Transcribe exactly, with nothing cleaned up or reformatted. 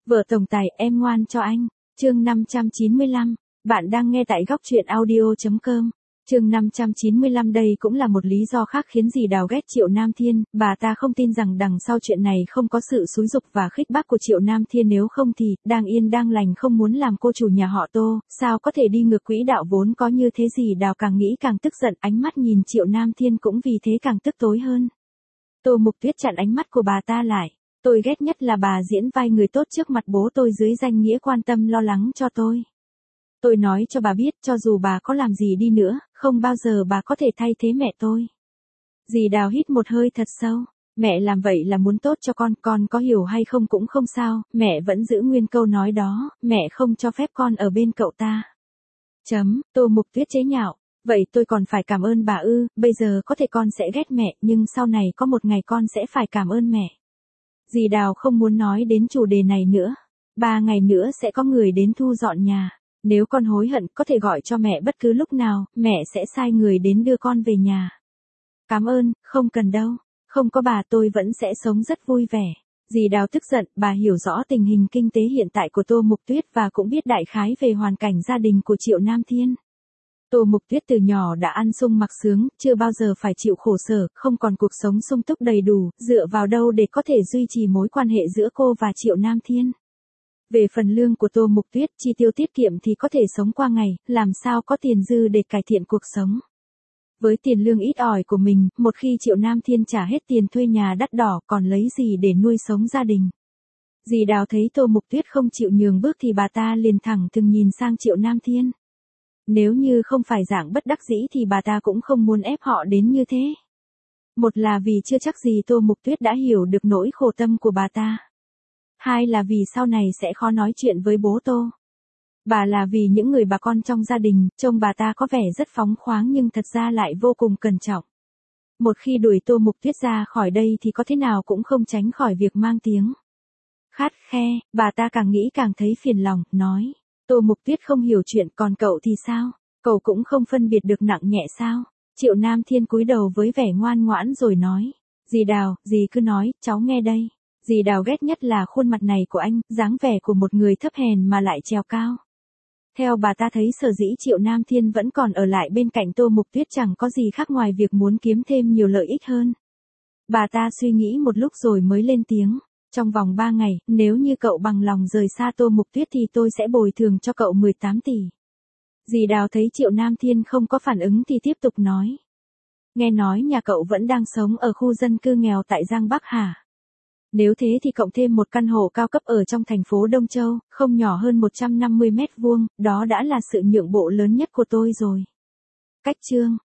Vợ tổng tài, em ngoan cho anh. Chương năm trăm chín mươi lăm. Bạn đang nghe tại góc truyện audio chấm com. Chương năm trăm chín mươi lăm đây cũng là một lý do khác khiến dì Đào ghét Triệu Nam Thiên, bà ta không tin rằng đằng sau chuyện này không có sự xúi giục và khích bác của Triệu Nam Thiên, nếu không thì, đang yên đang lành không muốn làm cô chủ nhà họ Tô, sao có thể đi ngược quỹ đạo vốn có như thế. Dì Đào càng nghĩ càng tức giận, ánh mắt nhìn Triệu Nam Thiên cũng vì thế càng tức tối hơn. Tô Mục Tuyết chặn ánh mắt của bà ta lại. Tôi ghét nhất là bà diễn vai người tốt trước mặt bố tôi dưới danh nghĩa quan tâm lo lắng cho tôi. Tôi nói cho bà biết, cho dù bà có làm gì đi nữa, không bao giờ bà có thể thay thế mẹ tôi. Dì Đào hít một hơi thật sâu. Mẹ làm vậy là muốn tốt cho con, con có hiểu hay không cũng không sao, mẹ vẫn giữ nguyên câu nói đó, mẹ không cho phép con ở bên cậu ta. Chấm, Tô Mục Tuyết chế nhạo. Vậy tôi còn phải cảm ơn bà ư? Bây giờ có thể con sẽ ghét mẹ, nhưng sau này có một ngày con sẽ phải cảm ơn mẹ. Dì Đào không muốn nói đến chủ đề này nữa. Ba ngày nữa sẽ có người đến thu dọn nhà. Nếu con hối hận, có thể gọi cho mẹ bất cứ lúc nào, mẹ sẽ sai người đến đưa con về nhà. Cảm ơn, không cần đâu. Không có bà tôi vẫn sẽ sống rất vui vẻ. Dì Đào tức giận, bà hiểu rõ tình hình kinh tế hiện tại của Tô Mục Tuyết và cũng biết đại khái về hoàn cảnh gia đình của Triệu Nam Thiên. Tô Mục Tuyết từ nhỏ đã ăn sung mặc sướng, chưa bao giờ phải chịu khổ sở, không còn cuộc sống sung túc đầy đủ, dựa vào đâu để có thể duy trì mối quan hệ giữa cô và Triệu Nam Thiên. Về phần lương của Tô Mục Tuyết, chi tiêu tiết kiệm thì có thể sống qua ngày, làm sao có tiền dư để cải thiện cuộc sống. Với tiền lương ít ỏi của mình, một khi Triệu Nam Thiên trả hết tiền thuê nhà đắt đỏ còn lấy gì để nuôi sống gia đình. Dì Đào thấy Tô Mục Tuyết không chịu nhường bước thì bà ta liền thẳng thừng nhìn sang Triệu Nam Thiên. Nếu như không phải dạng bất đắc dĩ thì bà ta cũng không muốn ép họ đến như thế. Một là vì chưa chắc gì Tô Mục Tuyết đã hiểu được nỗi khổ tâm của bà ta. Hai là vì sau này sẽ khó nói chuyện với bố Tô. Bà là vì những người bà con trong gia đình, trông bà ta có vẻ rất phóng khoáng nhưng thật ra lại vô cùng cẩn trọng. Một khi đuổi Tô Mục Tuyết ra khỏi đây thì có thế nào cũng không tránh khỏi việc mang tiếng khắt khe, bà ta càng nghĩ càng thấy phiền lòng, nói. Tô Mục Tuyết không hiểu chuyện, còn cậu thì sao? Cậu cũng không phân biệt được nặng nhẹ sao? Triệu Nam Thiên cúi đầu với vẻ ngoan ngoãn rồi nói. Dì Đào, dì cứ nói, cháu nghe đây. Dì Đào ghét nhất là khuôn mặt này của anh, dáng vẻ của một người thấp hèn mà lại trèo cao. Theo bà ta thấy sở dĩ Triệu Nam Thiên vẫn còn ở lại bên cạnh Tô Mục Tuyết chẳng có gì khác ngoài việc muốn kiếm thêm nhiều lợi ích hơn. Bà ta suy nghĩ một lúc rồi mới lên tiếng. Trong vòng ba ngày, nếu như cậu bằng lòng rời xa Tô Mục Tuyết thì tôi sẽ bồi thường cho cậu mười tám tỷ. Dì Đào thấy Triệu Nam Thiên không có phản ứng thì tiếp tục nói. Nghe nói nhà cậu vẫn đang sống ở khu dân cư nghèo tại Giang Bắc hả? Nếu thế thì cộng thêm một căn hộ cao cấp ở trong thành phố Đông Châu, không nhỏ hơn một trăm năm mươi mét vuông, đó đã là sự nhượng bộ lớn nhất của tôi rồi. Cách chương.